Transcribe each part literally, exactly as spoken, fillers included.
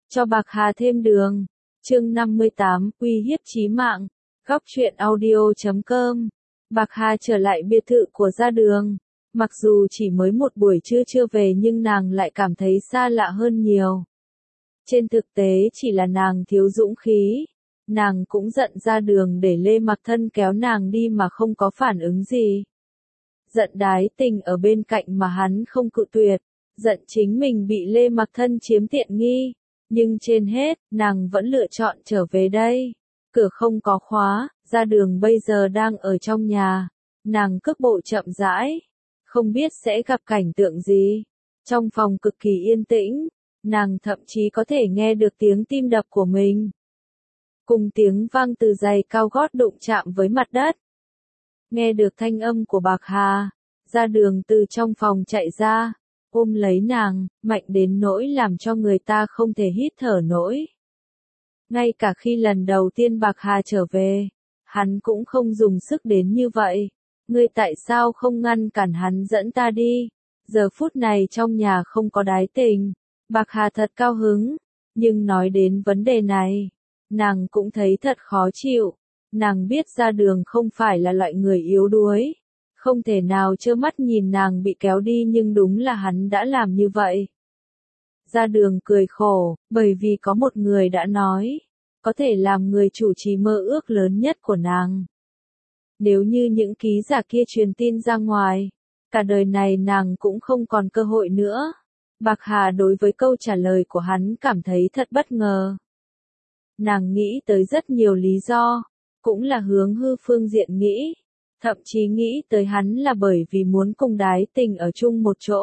cho Bạc Hà thêm đường. Chương năm mươi tám, uy hiếp chí mạng. Góc truyện audio chấm com. Bạc Hà trở lại biệt thự của Gia Đường. Mặc dù chỉ mới một buổi trưa chưa về nhưng nàng lại cảm thấy xa lạ hơn nhiều. Trên thực tế chỉ là nàng thiếu dũng khí. Nàng cũng giận Gia Đường để Lê Mặc Thân kéo nàng đi mà không có phản ứng gì. Giận Đái Tình ở bên cạnh mà hắn không cự tuyệt. Giận chính mình bị Lê Mặc Thân chiếm tiện nghi. Nhưng trên hết, nàng vẫn lựa chọn trở về đây. Cửa không có khóa, Gia Đường bây giờ đang ở trong nhà. Nàng cước bộ chậm rãi. Không biết sẽ gặp cảnh tượng gì. Trong phòng cực kỳ yên tĩnh, nàng thậm chí có thể nghe được tiếng tim đập của mình. Cùng tiếng vang từ giày cao gót đụng chạm với mặt đất. Nghe được thanh âm của Bạc Hà, Gia Đường từ trong phòng chạy ra, ôm lấy nàng, mạnh đến nỗi làm cho người ta không thể hít thở nổi. Ngay cả khi lần đầu tiên Bạc Hà trở về, hắn cũng không dùng sức đến như vậy. Ngươi tại sao không ngăn cản hắn dẫn ta đi? Giờ phút này trong nhà không có Đái Tình. Bạc Hà thật cao hứng, nhưng nói đến vấn đề này, nàng cũng thấy thật khó chịu. Nàng biết Gia Đường không phải là loại người yếu đuối. Không thể nào trơ mắt nhìn nàng bị kéo đi nhưng đúng là hắn đã làm như vậy. Gia Đường cười khổ, bởi vì có một người đã nói, có thể làm người chủ trì mơ ước lớn nhất của nàng. Nếu như những ký giả kia truyền tin ra ngoài, cả đời này nàng cũng không còn cơ hội nữa. Bạc Hà đối với câu trả lời của hắn cảm thấy thật bất ngờ. Nàng nghĩ tới rất nhiều lý do, cũng là hướng hư phương diện nghĩ. Thậm chí nghĩ tới hắn là bởi vì muốn cùng Đái Tình ở chung một chỗ.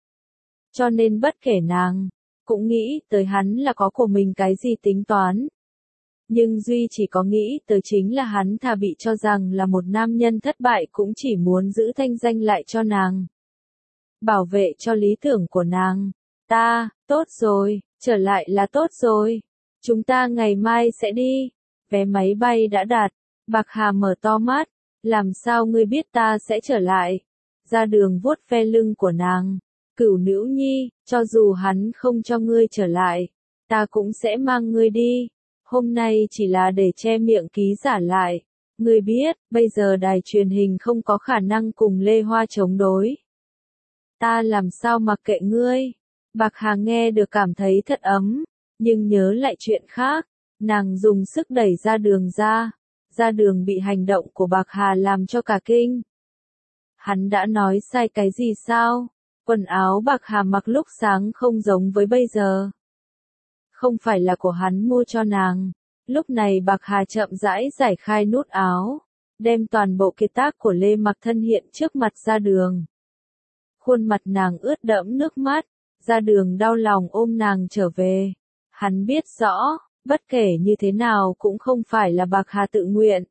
Cho nên bất kể nàng, cũng nghĩ tới hắn là có của mình cái gì tính toán. Nhưng duy chỉ có nghĩ tới chính là hắn thà bị cho rằng là một nam nhân thất bại cũng chỉ muốn giữ thanh danh lại cho nàng. Bảo vệ cho lý tưởng của nàng. Ta, tốt rồi, trở lại là tốt rồi. Chúng ta ngày mai sẽ đi. Vé máy bay đã đặt. Bạc Hà mở to mắt. Làm sao ngươi biết ta sẽ trở lại? Gia Đường vuốt ve lưng của nàng. Cửu nữ nhi, cho dù hắn không cho ngươi trở lại, ta cũng sẽ mang ngươi đi. Hôm nay chỉ là để che miệng ký giả lại. Ngươi biết, bây giờ đài truyền hình không có khả năng cùng Lê Hoa chống đối. Ta làm sao mặc kệ ngươi? Bạc Hà nghe được cảm thấy thật ấm, nhưng nhớ lại chuyện khác, nàng dùng sức đẩy Gia Đường ra. Gia Đường bị hành động của Bạc Hà làm cho cả kinh. Hắn đã nói sai cái gì sao? Quần áo Bạc Hà mặc lúc sáng không giống với bây giờ. Không phải là của hắn mua cho nàng. Lúc này Bạc Hà chậm rãi giải khai nút áo, đem toàn bộ kiệt tác của Lê Mặc Thân hiện trước mặt Gia Đường. Khuôn mặt nàng ướt đẫm nước mắt, Gia Đường đau lòng ôm nàng trở về. Hắn biết rõ, bất kể như thế nào cũng không phải là Bạc Hà tự nguyện.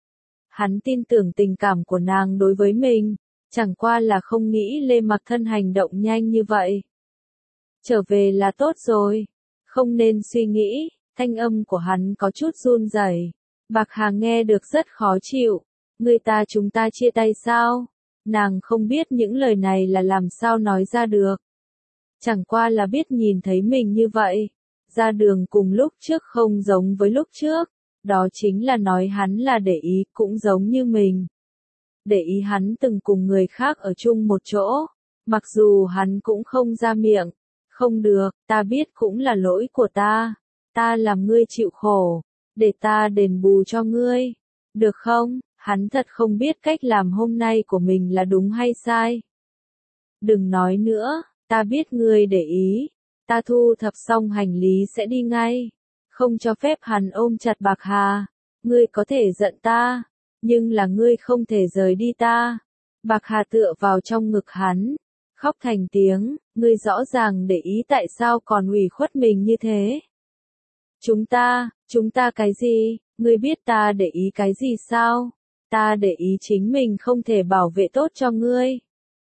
Hắn tin tưởng tình cảm của nàng đối với mình, chẳng qua là không nghĩ Lê Mặc Thân hành động nhanh như vậy. Trở về là tốt rồi, không nên suy nghĩ, thanh âm của hắn có chút run rẩy. Bạc Hà nghe được rất khó chịu, người ta chúng ta chia tay sao? Nàng không biết những lời này là làm sao nói ra được. Chẳng qua là biết nhìn thấy mình như vậy. Gia Đường cùng lúc trước không giống với lúc trước, đó chính là nói hắn là để ý cũng giống như mình. Để ý hắn từng cùng người khác ở chung một chỗ, mặc dù hắn cũng không ra miệng. Không được, ta biết cũng là lỗi của ta, ta làm ngươi chịu khổ, để ta đền bù cho ngươi, được không? Hắn thật không biết cách làm hôm nay của mình là đúng hay sai. Đừng nói nữa, ta biết ngươi để ý. Ta thu thập xong hành lý sẽ đi ngay. Không cho phép hắn ôm chặt Bạc Hà. Ngươi có thể giận ta, nhưng là ngươi không thể rời đi ta. Bạc Hà tựa vào trong ngực hắn, khóc thành tiếng, ngươi rõ ràng để ý tại sao còn ủy khuất mình như thế. Chúng ta, chúng ta cái gì? Ngươi biết ta để ý cái gì sao? Ta để ý chính mình không thể bảo vệ tốt cho ngươi.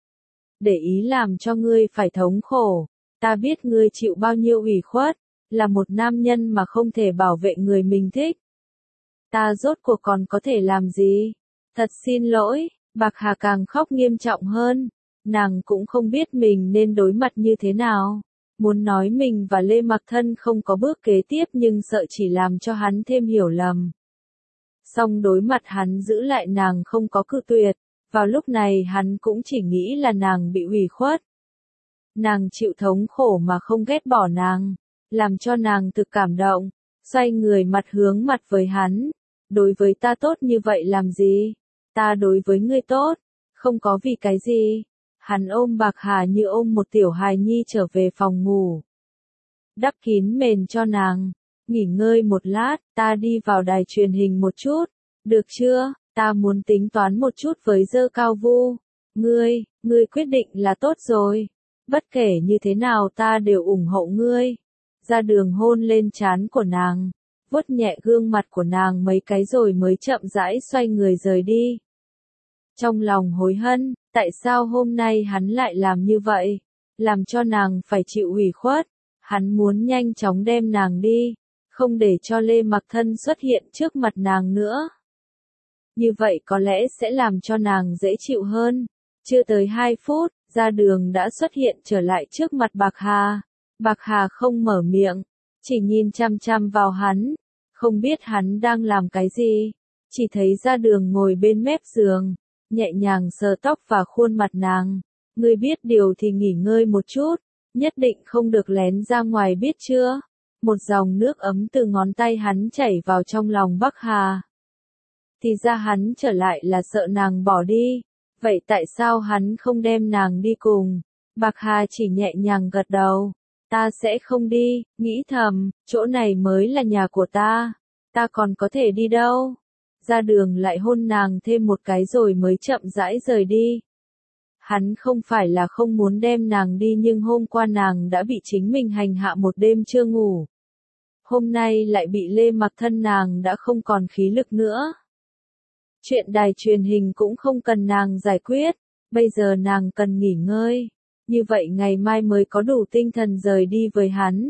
Để ý làm cho ngươi phải thống khổ. Ta biết ngươi chịu bao nhiêu ủy khuất, là một nam nhân mà không thể bảo vệ người mình thích. Ta rốt cuộc còn có thể làm gì? Thật xin lỗi, Bạc Hà càng khóc nghiêm trọng hơn. Nàng cũng không biết mình nên đối mặt như thế nào. Muốn nói mình và Lê Mặc Thân không có bước kế tiếp nhưng sợ chỉ làm cho hắn thêm hiểu lầm. Song đối mặt hắn giữ lại nàng không có cự tuyệt, vào lúc này hắn cũng chỉ nghĩ là nàng bị ủy khuất. Nàng chịu thống khổ mà không ghét bỏ nàng, làm cho nàng thực cảm động, xoay người mặt hướng mặt với hắn. Đối với ta tốt như vậy làm gì? Ta đối với ngươi tốt, không có vì cái gì. Hắn ôm Bạc Hà như ôm một tiểu hài nhi trở về phòng ngủ. Đắp kín mền cho nàng, nghỉ ngơi một lát, ta đi vào đài truyền hình một chút, được chưa? Ta muốn tính toán một chút với Dơ Cao Vu. Ngươi, ngươi quyết định là tốt rồi. Bất kể như thế nào ta đều ủng hộ ngươi. Ra đường hôn lên trán của nàng, vuốt nhẹ gương mặt của nàng mấy cái rồi mới chậm rãi xoay người rời đi. Trong lòng hối hận, tại sao hôm nay hắn lại làm như vậy, làm cho nàng phải chịu ủy khuất. Hắn muốn nhanh chóng đem nàng đi, không để cho Lê Mặc Thân xuất hiện trước mặt nàng nữa. Như vậy có lẽ sẽ làm cho nàng dễ chịu hơn. Chưa tới hai phút, Ra Đường đã xuất hiện trở lại trước mặt Bạc Hà. Bạc Hà không mở miệng, chỉ nhìn chăm chăm vào hắn, không biết hắn đang làm cái gì. Chỉ thấy Ra Đường ngồi bên mép giường, nhẹ nhàng sờ tóc và khuôn mặt nàng. Ngươi biết điều thì nghỉ ngơi một chút, nhất định không được lén ra ngoài biết chưa? Một dòng nước ấm từ ngón tay hắn chảy vào trong lòng Bạc Hà. Thì ra hắn trở lại là sợ nàng bỏ đi. Vậy tại sao hắn không đem nàng đi cùng? Bạc Hà chỉ nhẹ nhàng gật đầu. Ta sẽ không đi, nghĩ thầm, chỗ này mới là nhà của ta. Ta còn có thể đi đâu? Ra Đường lại hôn nàng thêm một cái rồi mới chậm rãi rời đi. Hắn không phải là không muốn đem nàng đi nhưng hôm qua nàng đã bị chính mình hành hạ một đêm chưa ngủ. Hôm nay lại bị Lê Mặc Thân, nàng đã không còn khí lực nữa. Chuyện đài truyền hình cũng không cần nàng giải quyết, bây giờ nàng cần nghỉ ngơi. Như vậy ngày mai mới có đủ tinh thần rời đi với hắn.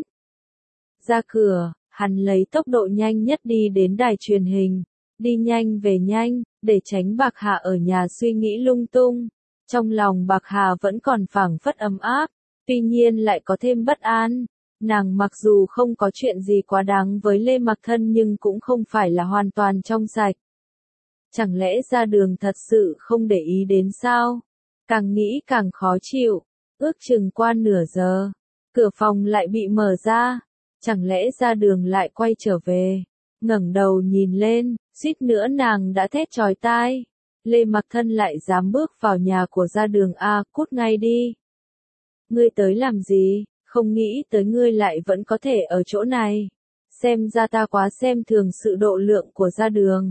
Ra cửa, hắn lấy tốc độ nhanh nhất đi đến đài truyền hình. Đi nhanh về nhanh, để tránh Bạc Hà ở nhà suy nghĩ lung tung. Trong lòng Bạc Hà vẫn còn phảng phất ấm áp, tuy nhiên lại có thêm bất an. Nàng mặc dù không có chuyện gì quá đáng với Lê Mặc Thân nhưng cũng không phải là hoàn toàn trong sạch. Chẳng lẽ Ra Đường thật sự không để ý đến sao? Càng nghĩ càng khó chịu. Ước chừng qua nửa giờ, cửa phòng lại bị mở ra. Chẳng lẽ Ra Đường lại quay trở về? Ngẩng đầu nhìn lên, suýt nữa nàng đã thét chói tai. Lê Mặc Thân lại dám bước vào nhà của Ra Đường a, cút ngay đi. Ngươi tới làm gì? Không nghĩ tới ngươi lại vẫn có thể ở chỗ này. Xem ra ta quá xem thường sự độ lượng của Ra Đường.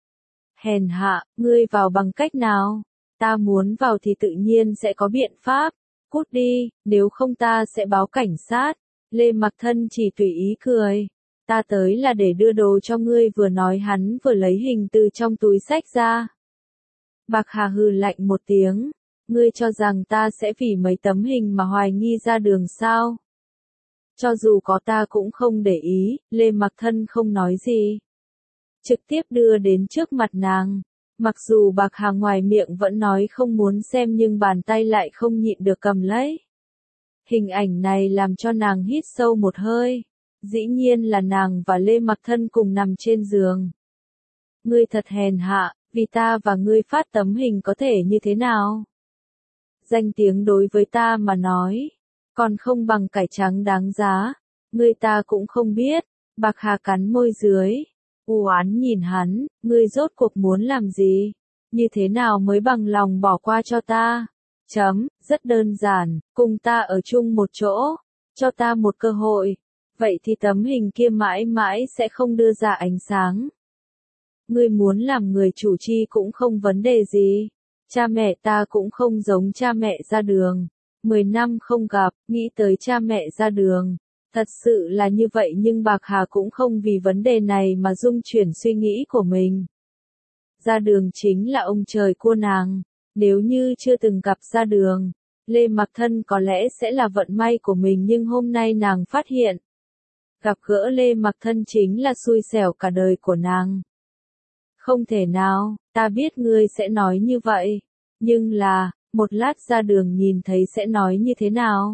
Hèn hạ, ngươi vào bằng cách nào? Ta muốn vào thì tự nhiên sẽ có biện pháp. Cút đi, nếu không ta sẽ báo cảnh sát. Lê Mặc Thân chỉ tùy ý cười. Ta tới là để đưa đồ cho ngươi, vừa nói hắn vừa lấy hình từ trong túi xách ra. Bạc Hà hừ lạnh một tiếng. Ngươi cho rằng ta sẽ vì mấy tấm hình mà hoài nghi Ra Đường sao? Cho dù có ta cũng không để ý, Lê Mặc Thân không nói gì. Trực tiếp đưa đến trước mặt nàng. Mặc dù Bạc Hà ngoài miệng vẫn nói không muốn xem nhưng bàn tay lại không nhịn được cầm lấy. Hình ảnh này làm cho nàng hít sâu một hơi. Dĩ nhiên là nàng và Lê Mặc Thân cùng nằm trên giường. Ngươi thật hèn hạ, vì ta và ngươi phát tấm hình có thể như thế nào? Danh tiếng đối với ta mà nói, còn không bằng cải trắng đáng giá. Ngươi ta cũng không biết. Bạc Hà cắn môi dưới. U oán nhìn hắn, ngươi rốt cuộc muốn làm gì? Như thế nào mới bằng lòng bỏ qua cho ta? Chấm, rất đơn giản, cùng ta ở chung một chỗ, cho ta một cơ hội. Vậy thì tấm hình kia mãi mãi sẽ không đưa ra ánh sáng. Ngươi muốn làm người chủ chi cũng không vấn đề gì. Cha mẹ ta cũng không giống cha mẹ Ra Đường. Mười năm không gặp, nghĩ tới cha mẹ Ra Đường. Thật sự là như vậy nhưng Bạc Hà cũng không vì vấn đề này mà dung chuyển suy nghĩ của mình. Ra Đường chính là ông trời của nàng. Nếu như chưa từng gặp Ra Đường, Lê Mặc Thân có lẽ sẽ là vận may của mình nhưng hôm nay nàng phát hiện. Gặp gỡ Lê Mặc Thân chính là xui xẻo cả đời của nàng. Không thể nào, ta biết ngươi sẽ nói như vậy. Nhưng là, một lát Ra Đường nhìn thấy sẽ nói như thế nào?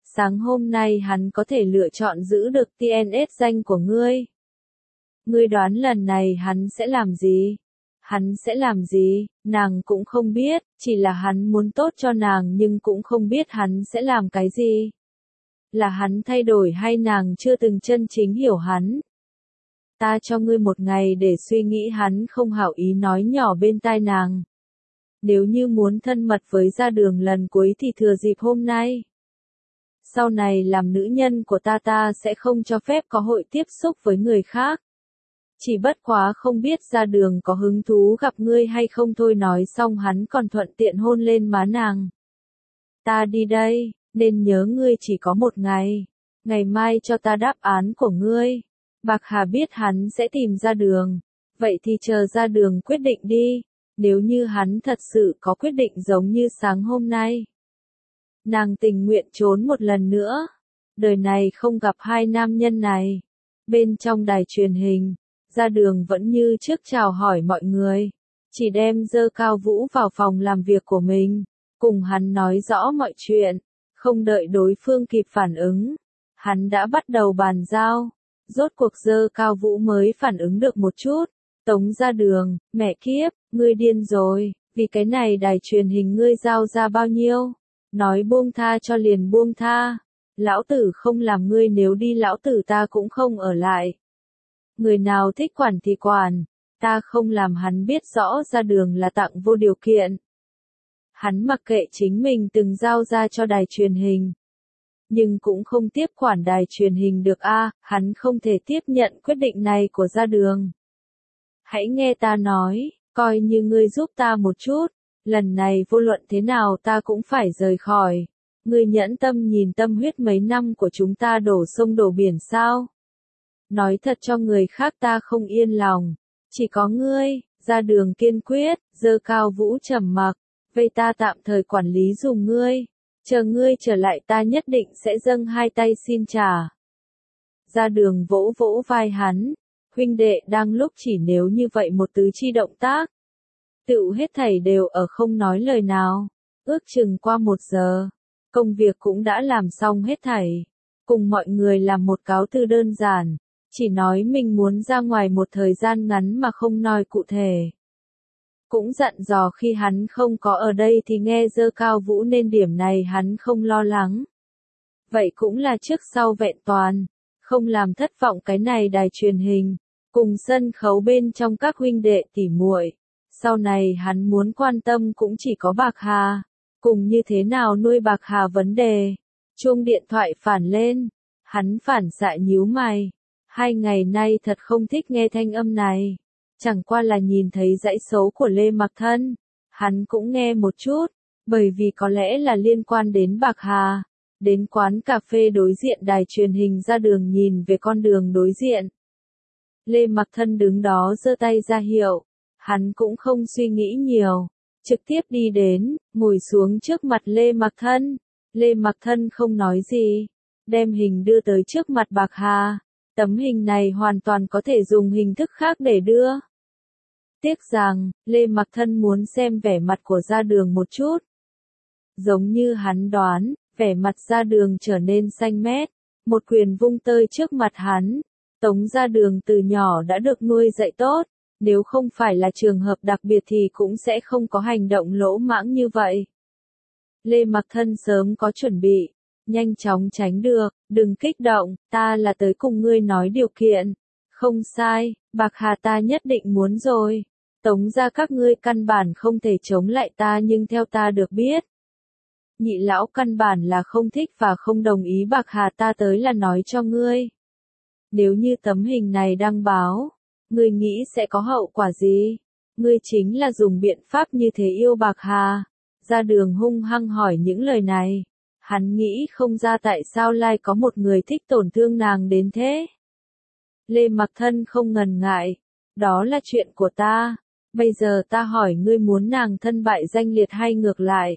Sáng hôm nay hắn có thể lựa chọn giữ được tê en ét danh của ngươi. Ngươi đoán lần này hắn sẽ làm gì? Hắn sẽ làm gì? Nàng cũng không biết, chỉ là hắn muốn tốt cho nàng nhưng cũng không biết hắn sẽ làm cái gì. Là hắn thay đổi hay nàng chưa từng chân chính hiểu hắn? Ta cho ngươi một ngày để suy nghĩ, hắn không hảo ý nói nhỏ bên tai nàng. Nếu như muốn thân mật với Ra Đường lần cuối thì thừa dịp hôm nay. Sau này làm nữ nhân của ta ta sẽ không cho phép có hội tiếp xúc với người khác. Chỉ bất quá không biết Ra Đường có hứng thú gặp ngươi hay không thôi. Nói xong hắn còn thuận tiện hôn lên má nàng. Ta đi đây, nên nhớ ngươi chỉ có một ngày. Ngày mai cho ta đáp án của ngươi. Bạc Hà biết hắn sẽ tìm Ra Đường. Vậy thì chờ Ra Đường quyết định đi. Nếu như hắn thật sự có quyết định giống như sáng hôm nay. Nàng tình nguyện trốn một lần nữa. Đời này không gặp hai nam nhân này. Bên trong đài truyền hình, Ra Đường vẫn như trước chào hỏi mọi người. Chỉ đem Dơ Cao Vũ vào phòng làm việc của mình. Cùng hắn nói rõ mọi chuyện. Không đợi đối phương kịp phản ứng. Hắn đã bắt đầu bàn giao. Rốt cuộc Dơ Cao Vũ mới phản ứng được một chút. Tống Ra Đường, mẹ kiếp, ngươi điên rồi. Vì cái này đài truyền hình ngươi giao ra bao nhiêu? Nói buông tha cho liền buông tha. Lão tử không làm ngươi, nếu đi lão tử ta cũng không ở lại. Người nào thích quản thì quản. Ta không làm. Hắn biết rõ Ra Đường là tặng vô điều kiện. Hắn mặc kệ chính mình từng giao ra cho đài truyền hình. Nhưng cũng không tiếp quản đài truyền hình được a, à, hắn không thể tiếp nhận quyết định này của Ra Đường. Hãy nghe ta nói, coi như ngươi giúp ta một chút, lần này vô luận thế nào ta cũng phải rời khỏi. Ngươi nhẫn tâm nhìn tâm huyết mấy năm của chúng ta đổ sông đổ biển sao? Nói thật cho người khác ta không yên lòng, chỉ có ngươi. Ra Đường kiên quyết. Dơ Cao Vũ trầm mặc, vậy ta tạm thời quản lý dùng ngươi. Chờ ngươi trở lại ta nhất định sẽ dâng hai tay xin trả. Ra Đường vỗ vỗ vai hắn. Huynh đệ đang lúc chỉ nếu như vậy một tứ chi động tác. Tựu hết thảy đều ở không nói lời nào. Ước chừng qua một giờ. Công việc cũng đã làm xong hết thảy. Cùng mọi người làm một cáo từ đơn giản. Chỉ nói mình muốn ra ngoài một thời gian ngắn mà không nói cụ thể. Cũng dặn dò khi hắn không có ở đây thì nghe Dơ Cao Vũ, nên điểm này hắn không lo lắng. Vậy cũng là trước sau vẹn toàn. Không làm thất vọng cái này đài truyền hình. Cùng sân khấu bên trong các huynh đệ tỉ muội. Sau này hắn muốn quan tâm cũng chỉ có Bạc Hà. Cùng như thế nào nuôi Bạc Hà vấn đề. Chuông điện thoại phản lên. Hắn phản xạ nhíu mày. Hai ngày nay thật không thích nghe thanh âm này. Chẳng qua là nhìn thấy dãy số của Lê Mặc Thân. Hắn cũng nghe một chút. Bởi vì có lẽ là liên quan đến Bạc Hà. Đến quán cà phê đối diện đài truyền hình. Ra Đường nhìn về con đường đối diện. Lê Mặc Thân đứng đó giơ tay ra hiệu. Hắn cũng không suy nghĩ nhiều. Trực tiếp đi đến, ngồi xuống trước mặt Lê Mặc Thân. Lê Mặc Thân không nói gì. Đem hình đưa tới trước mặt Bạc Hà. Tấm hình này hoàn toàn có thể dùng hình thức khác để đưa. Tiếc rằng, Lê Mặc Thân muốn xem vẻ mặt của Ra Đường một chút. Giống như hắn đoán, vẻ mặt Ra Đường trở nên xanh mét. Một quyền vung tơi trước mặt hắn. Tống Ra Đường từ nhỏ đã được nuôi dạy tốt. Nếu không phải là trường hợp đặc biệt thì cũng sẽ không có hành động lỗ mãng như vậy. Lê Mặc Thân sớm có chuẩn bị. Nhanh chóng tránh được, đừng kích động, ta là tới cùng ngươi nói điều kiện. Không sai, Bạc Hà ta nhất định muốn rồi. Tống ra các ngươi căn bản không thể chống lại ta, nhưng theo ta được biết. Nhị lão căn bản là không thích và không đồng ý Bạc Hà ta tới là nói cho ngươi. Nếu như tấm hình này đăng báo, ngươi nghĩ sẽ có hậu quả gì? Ngươi chính là dùng biện pháp như thế yêu Bạc Hà. Ra Đường hung hăng hỏi những lời này. Hắn nghĩ không ra tại sao lại có một người thích tổn thương nàng đến thế. Lê Mặc Thân không ngần ngại. Đó là chuyện của ta. Bây giờ ta hỏi ngươi muốn nàng thân bại danh liệt hay ngược lại.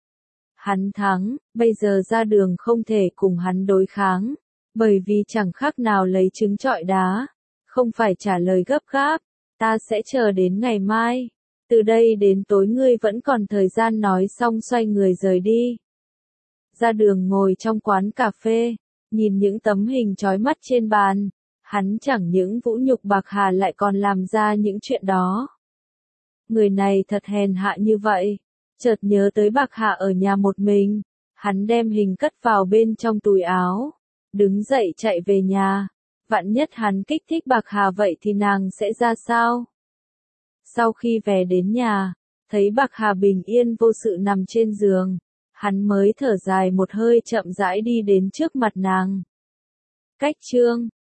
Hắn thắng, bây giờ Ra Đường không thể cùng hắn đối kháng. Bởi vì chẳng khác nào lấy trứng trọi đá. Không phải trả lời gấp gáp. Ta sẽ chờ đến ngày mai. Từ đây đến tối ngươi vẫn còn thời gian nói xong xoay người rời đi. Ra Đường ngồi trong quán cà phê, nhìn những tấm hình chói mắt trên bàn. Hắn chẳng những vũ nhục Bạc Hà lại còn làm ra những chuyện đó. Người này thật hèn hạ như vậy. Chợt nhớ tới Bạc Hà ở nhà một mình. Hắn đem hình cất vào bên trong túi áo. Đứng dậy chạy về nhà. Vạn nhất hắn kích thích Bạc Hà vậy thì nàng sẽ ra sao? Sau khi về đến nhà, thấy Bạc Hà bình yên vô sự nằm trên giường. Hắn mới thở dài một hơi chậm rãi đi đến trước mặt nàng. Cách chương